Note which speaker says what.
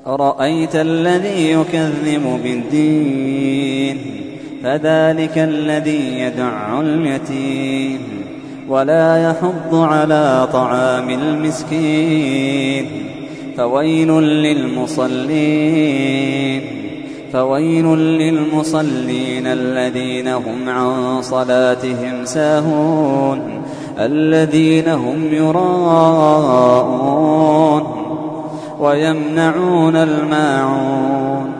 Speaker 1: أرأيت الذي يكذب بالدين فذلك الذي يدع اليتيم ولا يحض على طعام المسكين فويل للمصلين الذين هم عن صلاتهم ساهون الذين هم يراءون ويمنعون الماعون